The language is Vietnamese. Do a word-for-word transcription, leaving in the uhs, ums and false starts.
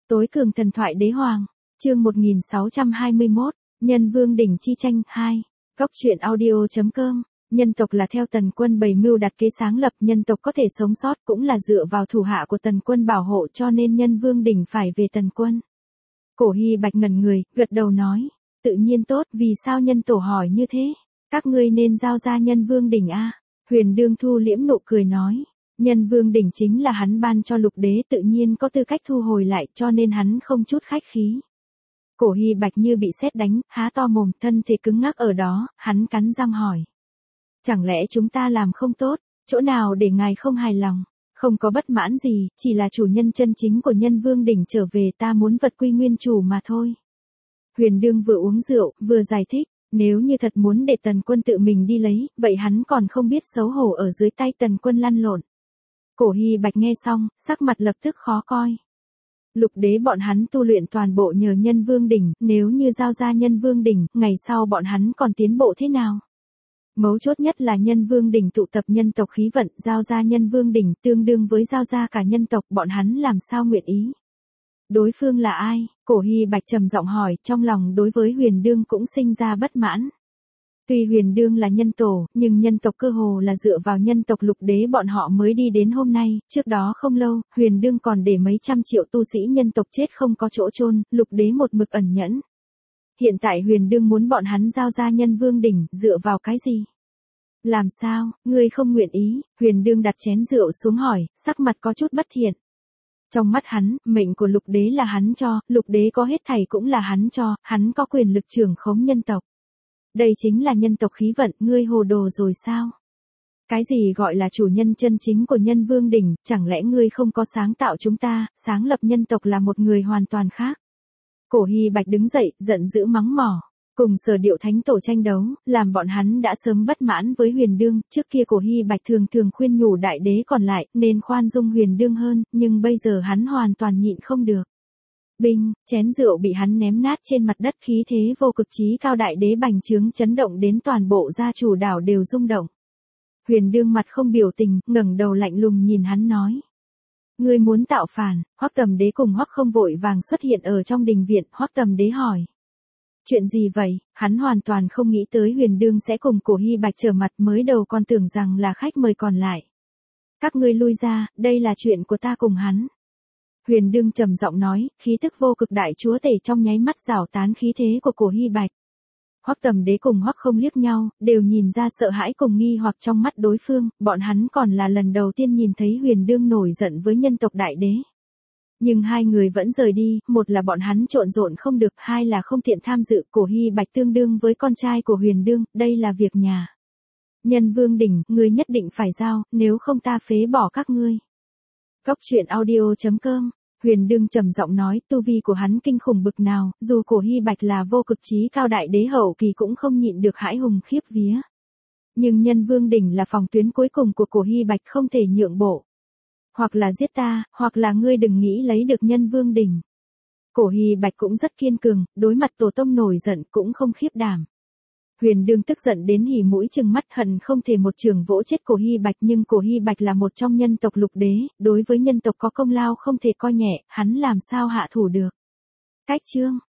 Tối cường thần thoại đế hoàng, chương một nghìn sáu trăm hai mươi mốt, Nhân Vương đỉnh chi tranh hai. Góc truyện audio chấm com. Nhân tộc là theo Tần Quân bày mưu đặt kế sáng lập, nhân tộc có thể sống sót cũng là dựa vào thủ hạ của Tần Quân bảo hộ, cho nên Nhân Vương đỉnh phải về Tần Quân. Cổ Hy Bạch ngẩn người, gật đầu nói, tự nhiên tốt, vì sao nhân tổ hỏi như thế? Các ngươi nên giao ra Nhân Vương đỉnh a. Huyền Đương thu liễm nụ cười nói, Nhân Vương đỉnh chính là hắn ban cho lục đế, tự nhiên có tư cách thu hồi lại, cho nên hắn không chút khách khí. Cổ Hy Bạch như bị sét đánh, há to mồm, thân thể cứng ngắc ở đó, hắn cắn răng hỏi. Chẳng lẽ chúng ta làm không tốt, chỗ nào để ngài không hài lòng? Không có bất mãn gì, chỉ là chủ nhân chân chính của Nhân Vương đỉnh trở về, ta muốn vật quy nguyên chủ mà thôi. Huyền Đương vừa uống rượu, vừa giải thích, nếu như thật muốn để Tần Quân tự mình đi lấy, vậy hắn còn không biết xấu hổ ở dưới tay Tần Quân lăn lộn. Cổ Hy Bạch nghe xong, sắc mặt lập tức khó coi. Lục đế bọn hắn tu luyện toàn bộ nhờ Nhân Vương đỉnh, nếu như giao ra Nhân Vương đỉnh, ngày sau bọn hắn còn tiến bộ thế nào? Mấu chốt nhất là Nhân Vương đỉnh tụ tập nhân tộc khí vận, giao ra Nhân Vương đỉnh tương đương với giao ra cả nhân tộc, bọn hắn làm sao nguyện ý? Đối phương là ai? Cổ Hy Bạch trầm giọng hỏi, trong lòng đối với Huyền Đương cũng sinh ra bất mãn. Tuy Huyền Đương là nhân tổ, nhưng nhân tộc cơ hồ là dựa vào nhân tộc lục đế bọn họ mới đi đến hôm nay, trước đó không lâu, Huyền Đương còn để mấy trăm triệu tu sĩ nhân tộc chết không có chỗ chôn, lục đế một mực ẩn nhẫn. Hiện tại Huyền Đương muốn bọn hắn giao ra Nhân Vương đỉnh, dựa vào cái gì? Làm sao, ngươi không nguyện ý? Huyền Đương đặt chén rượu xuống hỏi, sắc mặt có chút bất thiện. Trong mắt hắn, mệnh của lục đế là hắn cho, lục đế có hết thảy cũng là hắn cho, hắn có quyền lực trưởng khống nhân tộc. Đây chính là nhân tộc khí vận, ngươi hồ đồ rồi sao? Cái gì gọi là chủ nhân chân chính của Nhân Vương đỉnh, chẳng lẽ ngươi không có sáng tạo chúng ta, sáng lập nhân tộc là một người hoàn toàn khác? Cổ Hy Bạch đứng dậy, giận dữ mắng mỏ. Cùng Sở Điệu Thánh Tổ tranh đấu, làm bọn hắn đã sớm bất mãn với Huyền Đương, trước kia Cổ Hy Bạch thường thường khuyên nhủ đại đế còn lại, nên khoan dung Huyền Đương hơn, nhưng bây giờ hắn hoàn toàn nhịn không được. Binh, chén rượu bị hắn ném nát trên mặt đất, khí thế vô cực chí cao đại đế bành trướng chấn động đến toàn bộ gia chủ đảo đều rung động. Huyền Đương mặt không biểu tình, ngẩng đầu lạnh lùng nhìn hắn nói. Ngươi muốn tạo phản? Hoắc Tầm Đế cùng Hoắc Không vội vàng xuất hiện ở trong đình viện, Hoắc Tầm Đế hỏi. Chuyện gì vậy? Hắn hoàn toàn không nghĩ tới Huyền Đương sẽ cùng Cổ Hy Bạch trở mặt, mới đầu còn tưởng rằng là khách mời còn lại. Các ngươi lui ra, đây là chuyện của ta cùng hắn. Huyền Đương trầm giọng nói, khí tức vô cực đại chúa tể trong nháy mắt rảo tán khí thế của Cổ Hy Bạch. Hoắc Tầm Đế cùng Hoắc Không liếc nhau, đều nhìn ra sợ hãi cùng nghi hoặc trong mắt đối phương, bọn hắn còn là lần đầu tiên nhìn thấy Huyền Đương nổi giận với nhân tộc đại đế. Nhưng hai người vẫn rời đi, một là bọn hắn trộn rộn không được, hai là không tiện tham dự. Cổ Hy Bạch tương đương với con trai của Huyền Đương, đây là việc nhà. Nhân Vương đỉnh, ngươi nhất định phải giao, nếu không ta phế bỏ các ngươi. Góc truyện audio chấm com. Huyền Đương trầm giọng nói, tu vi của hắn kinh khủng bực nào, dù Cổ Hy Bạch là vô cực chí cao đại đế hậu kỳ cũng không nhịn được hãi hùng khiếp vía. Nhưng Nhân Vương đỉnh là phòng tuyến cuối cùng của Cổ Hy Bạch, không thể nhượng bộ. Hoặc là giết ta, hoặc là ngươi đừng nghĩ lấy được Nhân Vương đỉnh. Cổ Hy Bạch cũng rất kiên cường, đối mặt tổ tông nổi giận cũng không khiếp đảm. Huyền Đương tức giận đến hỉ mũi trừng mắt, hận không thể một trường vỗ chết Cổ Hy Bạch, nhưng Cổ Hy Bạch là một trong nhân tộc lục đế, đối với nhân tộc có công lao không thể coi nhẹ, hắn làm sao hạ thủ được. Cách chương,